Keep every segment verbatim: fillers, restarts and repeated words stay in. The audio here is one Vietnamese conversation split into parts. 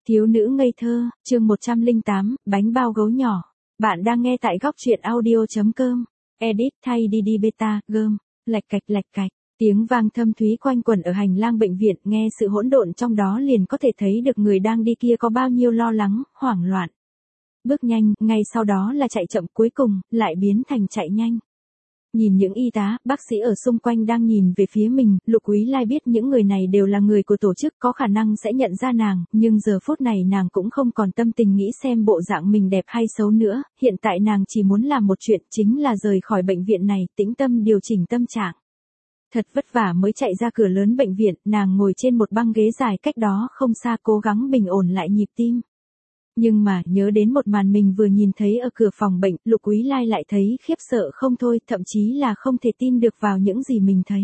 Thiếu nữ ngây thơ, chương một trăm lẻ tám, bánh bao gấu nhỏ. Bạn đang nghe tại góc truyện audio.com. Edit thay đi đi beta, gơm, lạch cạch lạch cạch. Tiếng vang thâm thúy quanh quẩn ở hành lang bệnh viện, nghe sự hỗn độn trong đó liền có thể thấy được người đang đi kia có bao nhiêu lo lắng, hoảng loạn. Bước nhanh, ngay sau đó là chạy chậm, cuối cùng, lại biến thành chạy nhanh. Nhìn những y tá, bác sĩ ở xung quanh đang nhìn về phía mình, Lục Úy Lai biết những người này đều là người của tổ chức, có khả năng sẽ nhận ra nàng, nhưng giờ phút này nàng cũng không còn tâm tình nghĩ xem bộ dạng mình đẹp hay xấu nữa, hiện tại nàng chỉ muốn làm một chuyện, chính là rời khỏi bệnh viện này, tĩnh tâm điều chỉnh tâm trạng. Thật vất vả mới chạy ra cửa lớn bệnh viện, nàng ngồi trên một băng ghế dài cách đó không xa cố gắng bình ổn lại nhịp tim. Nhưng mà, nhớ đến một màn mình vừa nhìn thấy ở cửa phòng bệnh, Lục Úy Lai lại thấy khiếp sợ không thôi, thậm chí là không thể tin được vào những gì mình thấy.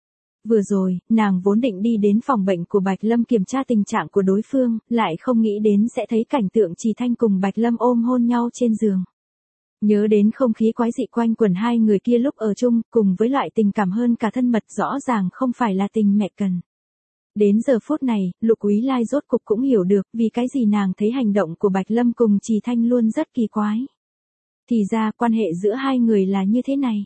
Vừa rồi, nàng vốn định đi đến phòng bệnh của Bạch Lâm kiểm tra tình trạng của đối phương, lại không nghĩ đến sẽ thấy cảnh tượng Trì Thanh cùng Bạch Lâm ôm hôn nhau trên giường. Nhớ đến không khí quái dị quanh quẩn hai người kia lúc ở chung, cùng với loại tình cảm hơn cả thân mật rõ ràng không phải là tình mẹ cần. Đến giờ phút này, Lục Úy Lai rốt cục cũng hiểu được vì cái gì nàng thấy hành động của Bạch Lâm cùng Trì Thanh luôn rất kỳ quái. Thì ra quan hệ giữa hai người là như thế này.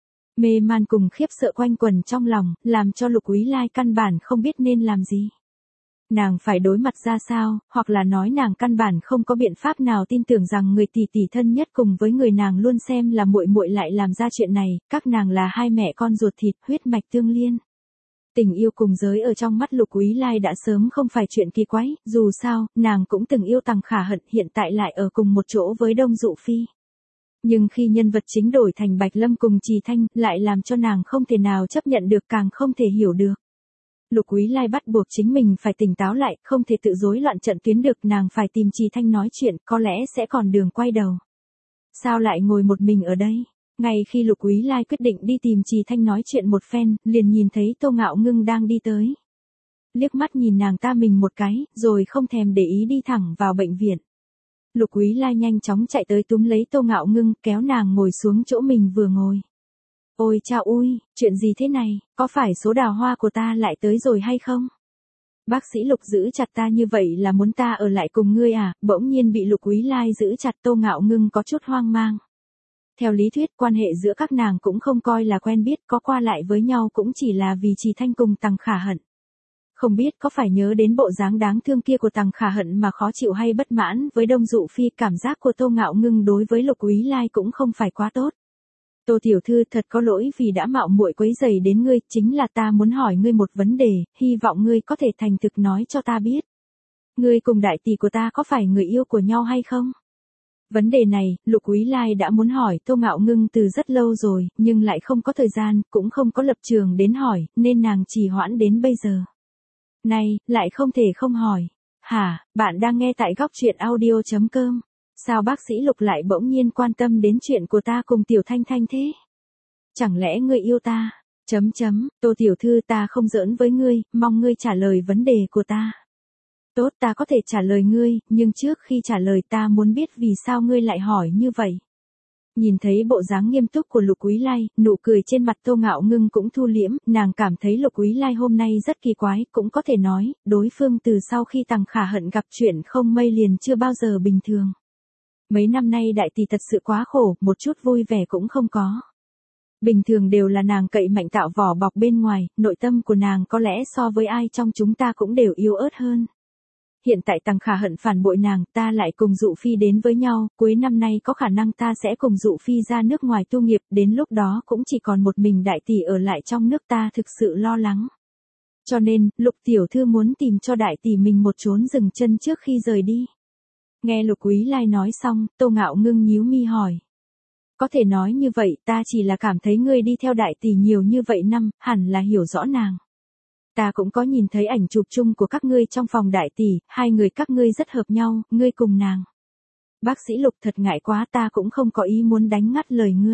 Mê man cùng khiếp sợ quanh quẩn trong lòng, làm cho Lục Úy Lai căn bản không biết nên làm gì. Nàng phải đối mặt ra sao, hoặc là nói nàng căn bản không có biện pháp nào tin tưởng rằng người tỷ tỷ thân nhất cùng với người nàng luôn xem là muội muội lại làm ra chuyện này, các nàng là hai mẹ con ruột thịt, huyết mạch tương liên. Tình yêu cùng giới ở trong mắt Lục Úy Lai đã sớm không phải chuyện kỳ quái, dù sao, nàng cũng từng yêu Tằng Khả Hận, hiện tại lại ở cùng một chỗ với Đông Dụ Phi. Nhưng khi nhân vật chính đổi thành Bạch Lâm cùng Trì Thanh, lại làm cho nàng không thể nào chấp nhận được, càng không thể hiểu được. Lục Úy Lai bắt buộc chính mình phải tỉnh táo lại, không thể tự rối loạn trận tuyến được, nàng phải tìm Trì Thanh nói chuyện, có lẽ sẽ còn đường quay đầu. Sao lại ngồi một mình ở đây? Ngay khi Lục Úy Lai quyết định đi tìm Trì Thanh nói chuyện một phen, liền nhìn thấy Tô Ngạo Ngưng đang đi tới. Liếc mắt nhìn nàng ta mình một cái, rồi không thèm để ý đi thẳng vào bệnh viện. Lục Úy Lai nhanh chóng chạy tới túm lấy Tô Ngạo Ngưng, kéo nàng ngồi xuống chỗ mình vừa ngồi. Ôi chao ui, chuyện gì thế này, có phải số đào hoa của ta lại tới rồi hay không? Bác sĩ Lục giữ chặt ta như vậy là muốn ta ở lại cùng ngươi à? Bỗng nhiên bị Lục Úy Lai giữ chặt, Tô Ngạo Ngưng có chút hoang mang. Theo lý thuyết quan hệ giữa các nàng cũng không coi là quen biết, có qua lại với nhau cũng chỉ là vì Trì Thanh cùng Tằng Khả Hận. Không biết có phải nhớ đến bộ dáng đáng thương kia của Tằng Khả Hận mà khó chịu hay bất mãn với Đông Dụ Phi, cảm giác của Tô Ngạo Ngưng đối với Lục Úy Lai cũng không phải quá tốt. Tô tiểu thư, thật có lỗi vì đã mạo muội quấy rầy đến ngươi, chính là ta muốn hỏi ngươi một vấn đề, hy vọng ngươi có thể thành thực nói cho ta biết. Ngươi cùng đại tỷ của ta có phải người yêu của nhau hay không? Vấn đề này, Lục Úy Lai đã muốn hỏi Tô Ngạo Ngưng từ rất lâu rồi, nhưng lại không có thời gian, cũng không có lập trường đến hỏi, nên nàng trì hoãn đến bây giờ. Này, lại không thể không hỏi. Hả, bạn đang nghe tại góc truyện audio.com. Sao bác sĩ Lục lại bỗng nhiên quan tâm đến chuyện của ta cùng Tiểu Thanh Thanh thế? Chẳng lẽ ngươi yêu ta? Chấm chấm, Tô tiểu thư, ta không giỡn với ngươi, mong ngươi trả lời vấn đề của ta. Tốt, ta có thể trả lời ngươi, nhưng trước khi trả lời ta muốn biết vì sao ngươi lại hỏi như vậy. Nhìn thấy bộ dáng nghiêm túc của Lục Úy Lai, nụ cười trên mặt Tô Ngạo Ngưng cũng thu liễm, nàng cảm thấy Lục Úy Lai hôm nay rất kỳ quái, cũng có thể nói, đối phương từ sau khi Tằng Khả Hận gặp chuyện không mây liền chưa bao giờ bình thường. Mấy năm nay đại tỷ thật sự quá khổ, một chút vui vẻ cũng không có. Bình thường đều là nàng cậy mạnh tạo vỏ bọc bên ngoài, nội tâm của nàng có lẽ so với ai trong chúng ta cũng đều yếu ớt hơn. Hiện tại Tằng Khả Hận phản bội nàng, ta lại cùng Dụ Phi đến với nhau, cuối năm nay có khả năng ta sẽ cùng Dụ Phi ra nước ngoài tu nghiệp, đến lúc đó cũng chỉ còn một mình đại tỷ ở lại trong nước, ta thực sự lo lắng. Cho nên, Lục tiểu thư muốn tìm cho đại tỷ mình một chốn dừng chân trước khi rời đi. Nghe Lục Úy Lai nói xong, Tô Ngạo Ngưng nhíu mi hỏi. Có thể nói như vậy, ta chỉ là cảm thấy ngươi đi theo đại tỷ nhiều như vậy năm, hẳn là hiểu rõ nàng. Ta cũng có nhìn thấy ảnh chụp chung của các ngươi trong phòng đại tỷ, hai người các ngươi rất hợp nhau, ngươi cùng nàng. Bác sĩ Lục, thật ngại quá, ta cũng không có ý muốn đánh ngắt lời ngươi.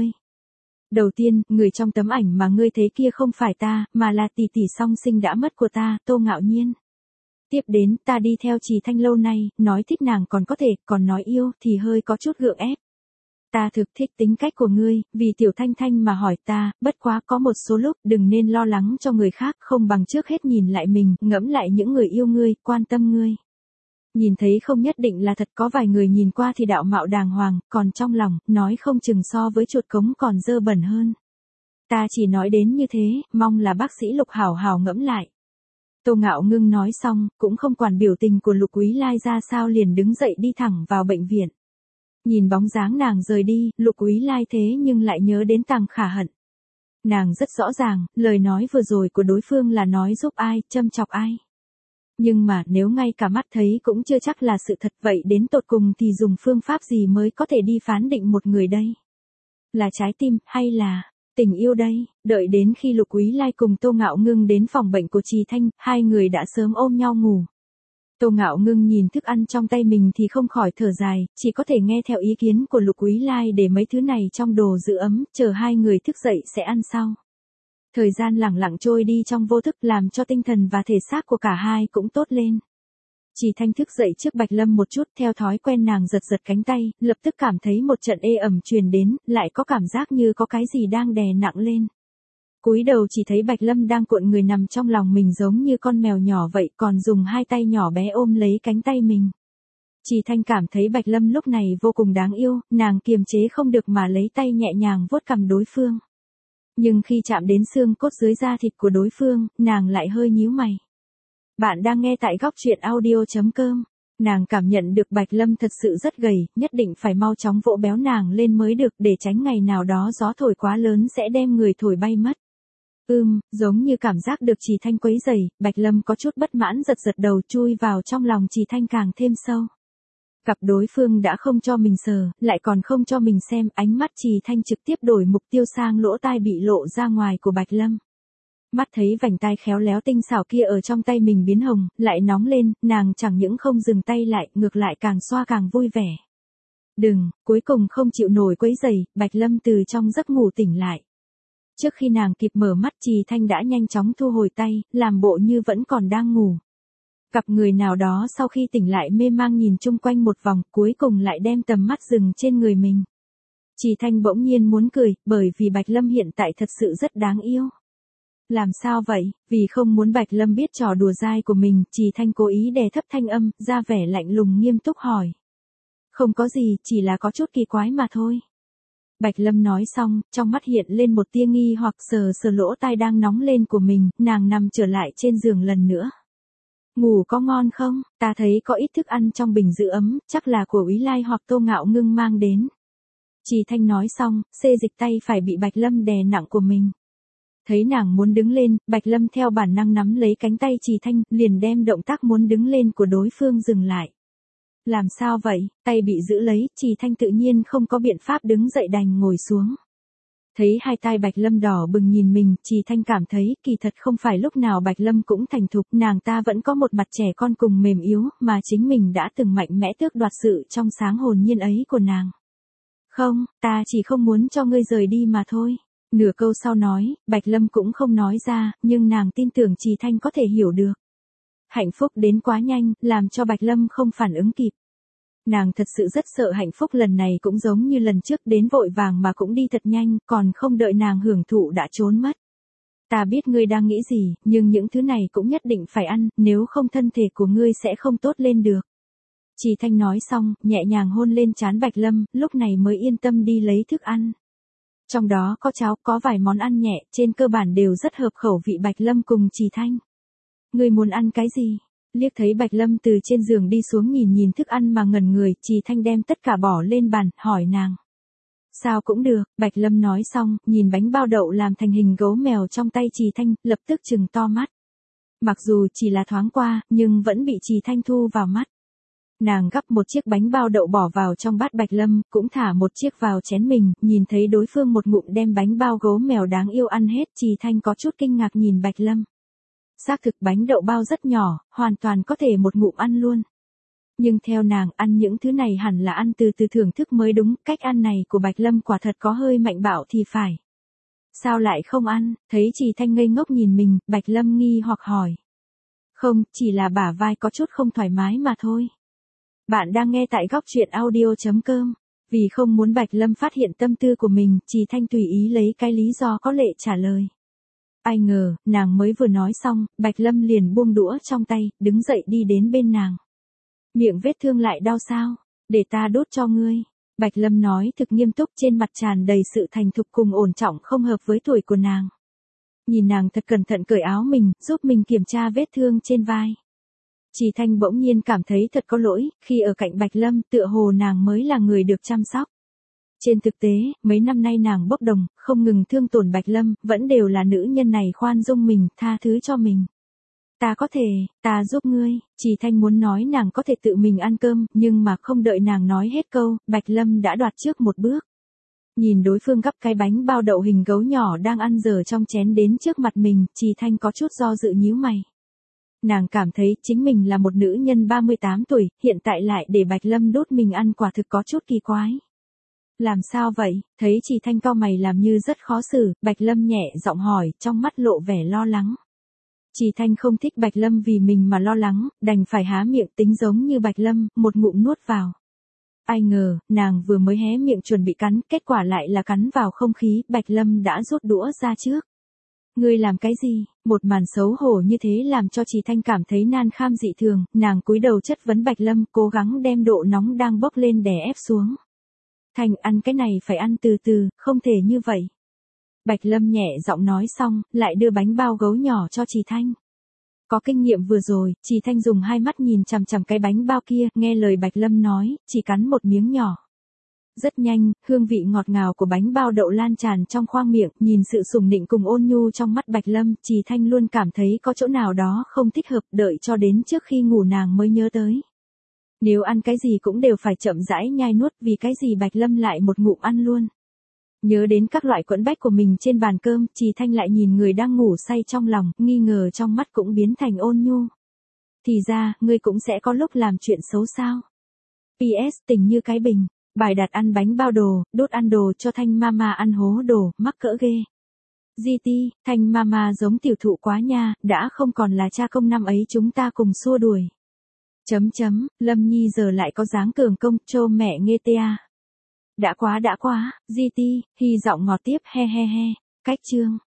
Đầu tiên, người trong tấm ảnh mà ngươi thấy kia không phải ta, mà là tỷ tỷ song sinh đã mất của ta, Tô Ngạo Nhiên. Tiếp đến, ta đi theo Trì Thanh lâu nay, nói thích nàng còn có thể, còn nói yêu thì hơi có chút gượng ép. Ta thực thích tính cách của ngươi, vì Tiểu Thanh Thanh mà hỏi ta, bất quá có một số lúc đừng nên lo lắng cho người khác, không bằng trước hết nhìn lại mình, ngẫm lại những người yêu ngươi, quan tâm ngươi. Nhìn thấy không nhất định là thật, có vài người nhìn qua thì đạo mạo đàng hoàng, còn trong lòng, nói không chừng so với chuột cống còn dơ bẩn hơn. Ta chỉ nói đến như thế, mong là bác sĩ Lục hảo hảo ngẫm lại. Tô Ngạo Ngưng nói xong, cũng không quản biểu tình của Lục Úy Lai ra sao liền đứng dậy đi thẳng vào bệnh viện. Nhìn bóng dáng nàng rời đi, Lục Úy Lai thế nhưng lại nhớ đến Tằng Khả Hận. Nàng rất rõ ràng, lời nói vừa rồi của đối phương là nói giúp ai, châm chọc ai. Nhưng mà nếu ngay cả mắt thấy cũng chưa chắc là sự thật, vậy đến tột cùng thì dùng phương pháp gì mới có thể đi phán định một người đây? Là trái tim, hay là tình yêu đây? Đợi đến khi Lục Úy Lai cùng Tô Ngạo Ngưng đến phòng bệnh của Trì Thanh, hai người đã sớm ôm nhau ngủ. Tô Ngạo Ngưng nhìn thức ăn trong tay mình thì không khỏi thở dài, chỉ có thể nghe theo ý kiến của Lục Úy Lai để mấy thứ này trong đồ giữ ấm, chờ hai người thức dậy sẽ ăn sau. Thời gian lẳng lặng trôi đi trong vô thức làm cho tinh thần và thể xác của cả hai cũng tốt lên. Trì Thanh thức dậy trước Bạch Lâm một chút, theo thói quen nàng giật giật cánh tay, lập tức cảm thấy một trận ê ẩm truyền đến, lại có cảm giác như có cái gì đang đè nặng lên. Cúi đầu chỉ thấy Bạch Lâm đang cuộn người nằm trong lòng mình giống như con mèo nhỏ vậy, còn dùng hai tay nhỏ bé ôm lấy cánh tay mình. Trì Thanh cảm thấy Bạch Lâm lúc này vô cùng đáng yêu, nàng kiềm chế không được mà lấy tay nhẹ nhàng vuốt cằm đối phương. Nhưng khi chạm đến xương cốt dưới da thịt của đối phương, nàng lại hơi nhíu mày. Bạn đang nghe tại góc truyện audio chấm com. Nàng cảm nhận được Bạch Lâm thật sự rất gầy, nhất định phải mau chóng vỗ béo nàng lên mới được, để tránh ngày nào đó gió thổi quá lớn sẽ đem người thổi bay mất. Ưm, giống như cảm giác được Trì Thanh quấy rầy, Bạch Lâm có chút bất mãn giật giật đầu, chui vào trong lòng Trì Thanh càng thêm sâu. Gặp đối phương đã không cho mình sờ, lại còn không cho mình xem, ánh mắt Trì Thanh trực tiếp đổi mục tiêu sang lỗ tai bị lộ ra ngoài của Bạch Lâm. Mắt thấy vành tai khéo léo tinh xảo kia ở trong tay mình biến hồng, lại nóng lên, nàng chẳng những không dừng tay lại, ngược lại càng xoa càng vui vẻ. Đừng, cuối cùng không chịu nổi quấy rầy, Bạch Lâm từ trong giấc ngủ tỉnh lại. Trước khi nàng kịp mở mắt, Trì Thanh đã nhanh chóng thu hồi tay, làm bộ như vẫn còn đang ngủ. Cặp người nào đó sau khi tỉnh lại mê mang nhìn chung quanh một vòng, cuối cùng lại đem tầm mắt dừng trên người mình. Trì Thanh bỗng nhiên muốn cười, bởi vì Bạch Lâm hiện tại thật sự rất đáng yêu. Làm sao vậy? Vì không muốn Bạch Lâm biết trò đùa dai của mình, Trì Thanh cố ý đè thấp thanh âm, ra vẻ lạnh lùng nghiêm túc hỏi. Không có gì, chỉ là có chút kỳ quái mà thôi. Bạch Lâm nói xong, trong mắt hiện lên một tia nghi hoặc, sờ sờ lỗ tai đang nóng lên của mình, nàng nằm trở lại trên giường lần nữa. Ngủ có ngon không? Ta thấy có ít thức ăn trong bình giữ ấm, chắc là của Úy Lai hoặc Tô Ngạo Ngưng mang đến. Trì Thanh nói xong, xê dịch tay phải bị Bạch Lâm đè nặng của mình. Thấy nàng muốn đứng lên, Bạch Lâm theo bản năng nắm lấy cánh tay Trì Thanh, liền đem động tác muốn đứng lên của đối phương dừng lại. Làm sao vậy? Tay bị giữ lấy, Trì Thanh tự nhiên không có biện pháp đứng dậy đành ngồi xuống. Thấy hai tai Bạch Lâm đỏ bừng nhìn mình, Trì Thanh cảm thấy kỳ thật không phải lúc nào Bạch Lâm cũng thành thục, nàng ta vẫn có một mặt trẻ con cùng mềm yếu, mà chính mình đã từng mạnh mẽ tước đoạt sự trong sáng hồn nhiên ấy của nàng. Không, ta chỉ không muốn cho ngươi rời đi mà thôi. Nửa câu sau nói, Bạch Lâm cũng không nói ra, nhưng nàng tin tưởng Trì Thanh có thể hiểu được. Hạnh phúc đến quá nhanh, làm cho Bạch Lâm không phản ứng kịp. Nàng thật sự rất sợ hạnh phúc lần này cũng giống như lần trước, đến vội vàng mà cũng đi thật nhanh, còn không đợi nàng hưởng thụ đã trốn mất. Ta biết ngươi đang nghĩ gì, nhưng những thứ này cũng nhất định phải ăn, nếu không thân thể của ngươi sẽ không tốt lên được. Trì Thanh nói xong, nhẹ nhàng hôn lên trán Bạch Lâm, lúc này mới yên tâm đi lấy thức ăn. Trong đó có cháo, có vài món ăn nhẹ, trên cơ bản đều rất hợp khẩu vị Bạch Lâm cùng Trì Thanh. Ngươi muốn ăn cái gì? Liếc thấy Bạch Lâm từ trên giường đi xuống nhìn nhìn thức ăn mà ngẩn người, Trì Thanh đem tất cả bỏ lên bàn, hỏi nàng. Sao cũng được, Bạch Lâm nói xong, nhìn bánh bao đậu làm thành hình gấu mèo trong tay Trì Thanh, lập tức trừng to mắt. Mặc dù chỉ là thoáng qua, nhưng vẫn bị Trì Thanh thu vào mắt. Nàng gắp một chiếc bánh bao đậu bỏ vào trong bát Bạch Lâm, cũng thả một chiếc vào chén mình, nhìn thấy đối phương một ngụm đem bánh bao gấu mèo đáng yêu ăn hết, Trì Thanh có chút kinh ngạc nhìn Bạch Lâm. Xác thực bánh đậu bao rất nhỏ, hoàn toàn có thể một ngụm ăn luôn. Nhưng theo nàng, ăn những thứ này hẳn là ăn từ từ thưởng thức mới đúng, cách ăn này của Bạch Lâm quả thật có hơi mạnh bạo thì phải. Sao lại không ăn? Thấy Trì Thanh ngây ngốc nhìn mình, Bạch Lâm nghi hoặc hỏi. Không, chỉ là bả vai có chút không thoải mái mà thôi. Bạn đang nghe tại góc truyện audio chấm com. Vì không muốn Bạch Lâm phát hiện tâm tư của mình, Trì Thanh tùy ý lấy cái lý do có lệ trả lời. Ai ngờ, nàng mới vừa nói xong, Bạch Lâm liền buông đũa trong tay, đứng dậy đi đến bên nàng. Miệng vết thương lại đau sao? Để ta đốt cho ngươi. Bạch Lâm nói thực nghiêm túc, trên mặt tràn đầy sự thành thục cùng ổn trọng không hợp với tuổi của nàng. Nhìn nàng thật cẩn thận cởi áo mình, giúp mình kiểm tra vết thương trên vai. Trì Thanh bỗng nhiên cảm thấy thật có lỗi, khi ở cạnh Bạch Lâm tựa hồ nàng mới là người được chăm sóc. Trên thực tế, mấy năm nay nàng bốc đồng, không ngừng thương tổn Bạch Lâm, vẫn đều là nữ nhân này khoan dung mình, tha thứ cho mình. Ta có thể, ta giúp ngươi. Trì Thanh muốn nói nàng có thể tự mình ăn cơm, nhưng mà không đợi nàng nói hết câu, Bạch Lâm đã đoạt trước một bước. Nhìn đối phương gắp cái bánh bao đậu hình gấu nhỏ đang ăn dở trong chén đến trước mặt mình, Trì Thanh có chút do dự nhíu mày. Nàng cảm thấy chính mình là một nữ nhân ba mươi tám tuổi, hiện tại lại để Bạch Lâm đút mình ăn quả thực có chút kỳ quái. Làm sao vậy? Thấy Trì Thanh cau mày làm như rất khó xử, Bạch Lâm nhẹ giọng hỏi, trong mắt lộ vẻ lo lắng. Trì Thanh không thích Bạch Lâm vì mình mà lo lắng, đành phải há miệng tính giống như Bạch Lâm, một ngụm nuốt vào. Ai ngờ, nàng vừa mới hé miệng chuẩn bị cắn, kết quả lại là cắn vào không khí, Bạch Lâm đã rút đũa ra trước. Ngươi làm cái gì? Một màn xấu hổ như thế làm cho Trì Thanh cảm thấy nan kham dị thường, nàng cúi đầu chất vấn Bạch Lâm, cố gắng đem độ nóng đang bốc lên đè ép xuống. Thanh, ăn cái này phải ăn từ từ, không thể như vậy. Bạch Lâm nhẹ giọng nói xong, lại đưa bánh bao gấu nhỏ cho Trì Thanh. Có kinh nghiệm vừa rồi, Trì Thanh dùng hai mắt nhìn chằm chằm cái bánh bao kia, nghe lời Bạch Lâm nói, chỉ cắn một miếng nhỏ. Rất nhanh, hương vị ngọt ngào của bánh bao đậu lan tràn trong khoang miệng, nhìn sự sủng nịnh cùng ôn nhu trong mắt Bạch Lâm, Trì Thanh luôn cảm thấy có chỗ nào đó không thích hợp, đợi cho đến trước khi ngủ nàng mới nhớ tới. Nếu ăn cái gì cũng đều phải chậm rãi nhai nuốt, vì cái gì Bạch Lâm lại một ngụm ăn luôn. Nhớ đến các loại quẫn bách của mình trên bàn cơm, Trì Thanh lại nhìn người đang ngủ say trong lòng, nghi ngờ trong mắt cũng biến thành ôn nhu. Thì ra, ngươi cũng sẽ có lúc làm chuyện xấu sao? pê ét tình như cái bình, bài đặt ăn bánh bao đồ, đốt ăn đồ cho Thanh Mama ăn hố đồ, mắc cỡ ghê. giê tê, Thanh Mama giống tiểu thụ quá nha, đã không còn là cha công năm ấy chúng ta cùng xua đuổi. Chấm chấm, Lâm Nhi giờ lại có dáng cường công, trô mẹ nghe tê à. Đã quá đã quá, giê tê, hy giọng ngọt tiếp, he he he, cách chương.